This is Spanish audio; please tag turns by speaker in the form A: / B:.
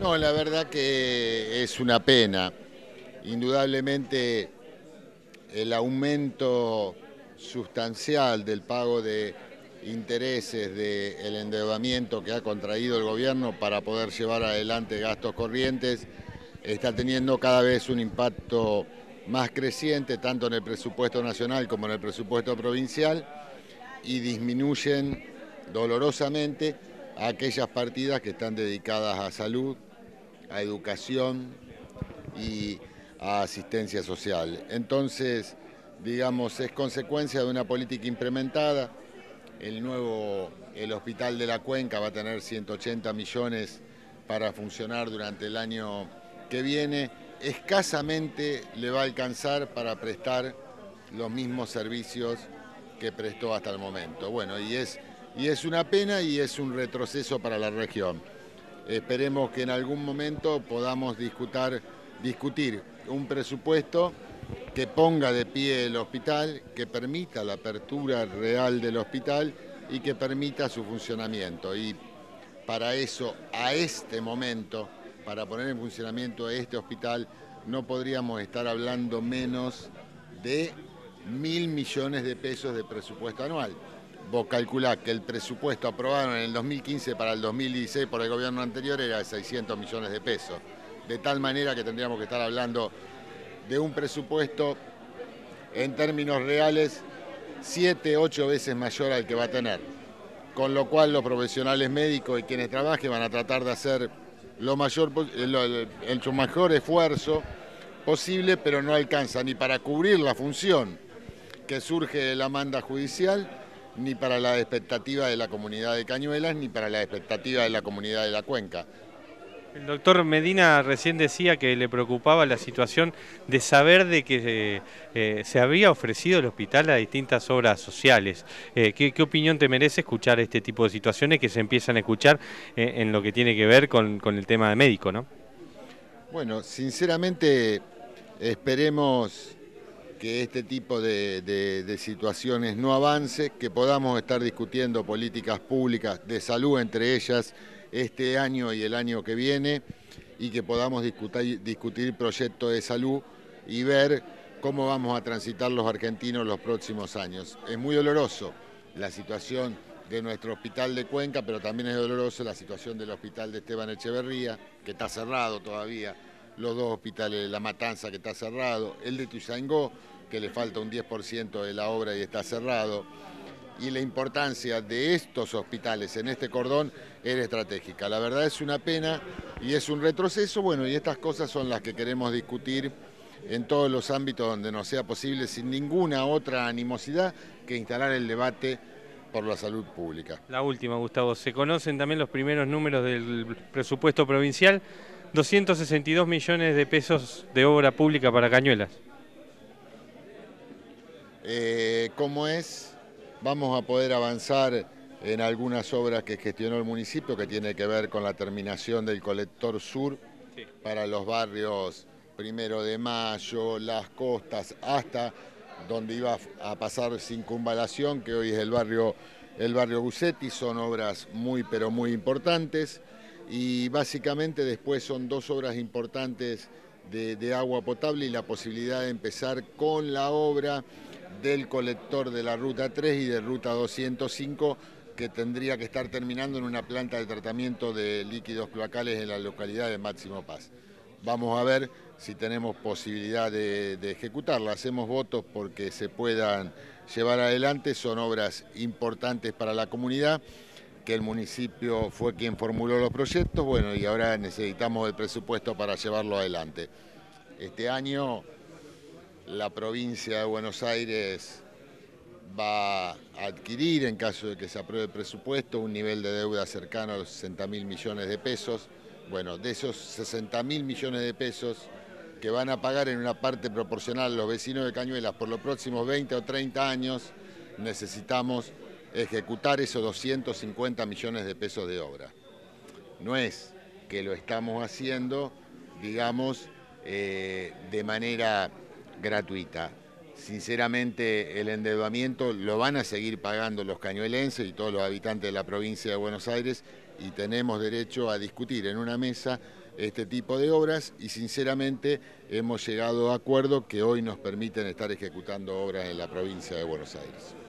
A: No, la verdad que es una pena. Indudablemente el aumento sustancial del pago de intereses del endeudamiento que ha contraído el gobierno para poder llevar adelante gastos corrientes está teniendo cada vez un impacto más creciente tanto en el presupuesto nacional como en el presupuesto provincial y disminuyen dolorosamente aquellas partidas que están dedicadas a salud, a educación y a asistencia social. Entonces, digamos, es consecuencia de una política implementada. El Hospital de la Cuenca va a tener 180 millones para funcionar durante el año que viene. Escasamente le va a alcanzar para prestar los mismos servicios que prestó hasta el momento. Bueno, y es una pena y es un retroceso para la región. Esperemos que en algún momento podamos discutir un presupuesto que ponga de pie el hospital, que permita la apertura real del hospital y que permita su funcionamiento. Y para eso, a este momento, para poner en funcionamiento este hospital, no podríamos estar hablando menos de 1.000 millones de pesos de presupuesto anual. Vos calculás que el presupuesto aprobado en el 2015 para el 2016 por el gobierno anterior era de 600 millones de pesos. De tal manera que tendríamos que estar hablando de un presupuesto en términos reales 7, 8 veces mayor al que va a tener. Con lo cual los profesionales médicos y quienes trabajen van a tratar de hacer su mejor esfuerzo posible, pero no alcanza ni para cubrir la función que surge de la manda judicial, ni para la expectativa de la comunidad de Cañuelas, ni para la expectativa de la comunidad de la Cuenca.
B: El doctor Medina recién decía que le preocupaba la situación de saber de que se había ofrecido el hospital a distintas obras sociales. ¿Qué opinión te merece escuchar este tipo de situaciones que se empiezan a escuchar en lo que tiene que ver con el tema de médico, ¿no?
A: Bueno, sinceramente esperemos que este tipo de situaciones no avance, que podamos estar discutiendo políticas públicas de salud, entre ellas este año y el año que viene, y que podamos discutir proyectos de salud y ver cómo vamos a transitar los argentinos los próximos años. Es muy doloroso la situación de nuestro hospital de Cuenca, pero también es doloroso la situación del hospital de Esteban Echeverría, que está cerrado todavía, los dos hospitales de La Matanza, que está cerrado, el de Ituzaingó, que le falta un 10% de la obra y está cerrado. Y la importancia de estos hospitales en este cordón era estratégica. La verdad es una pena y es un retroceso, bueno, y estas cosas son las que queremos discutir en todos los ámbitos donde nos sea posible, sin ninguna otra animosidad que instalar el debate por la salud pública.
B: La última, Gustavo. Se conocen también los primeros números del presupuesto provincial, 262 millones de pesos de obra pública para Cañuelas.
A: ¿Cómo es? Vamos a poder avanzar en algunas obras que gestionó el municipio, que tiene que ver con la terminación del colector sur para los barrios 1 de Mayo, Las Costas, hasta donde iba a pasar Circunvalación, que hoy es el barrio Bucetti. Son obras muy, pero muy importantes. Y básicamente después son dos obras importantes de agua potable y la posibilidad de empezar con la obra del colector de la Ruta 3 y de Ruta 205, que tendría que estar terminando en una planta de tratamiento de líquidos cloacales en la localidad de Máximo Paz. Vamos a ver si tenemos posibilidad de ejecutarla. Hacemos votos porque se puedan llevar adelante. Son obras importantes para la comunidad, que el municipio fue quien formuló los proyectos, bueno, y ahora necesitamos el presupuesto para llevarlo adelante. Este año la provincia de Buenos Aires va a adquirir, en caso de que se apruebe el presupuesto, un nivel de deuda cercano a los 60.000 millones de pesos. Bueno, de esos 60.000 millones de pesos que van a pagar en una parte proporcional los vecinos de Cañuelas por los próximos 20 o 30 años, necesitamos ejecutar esos 250 millones de pesos de obra. No es que lo estamos haciendo, digamos, de manera gratuita. Sinceramente, el endeudamiento lo van a seguir pagando los cañuelenses y todos los habitantes de la provincia de Buenos Aires, y tenemos derecho a discutir en una mesa este tipo de obras y sinceramente hemos llegado a acuerdos que hoy nos permiten estar ejecutando obras en la provincia de Buenos Aires.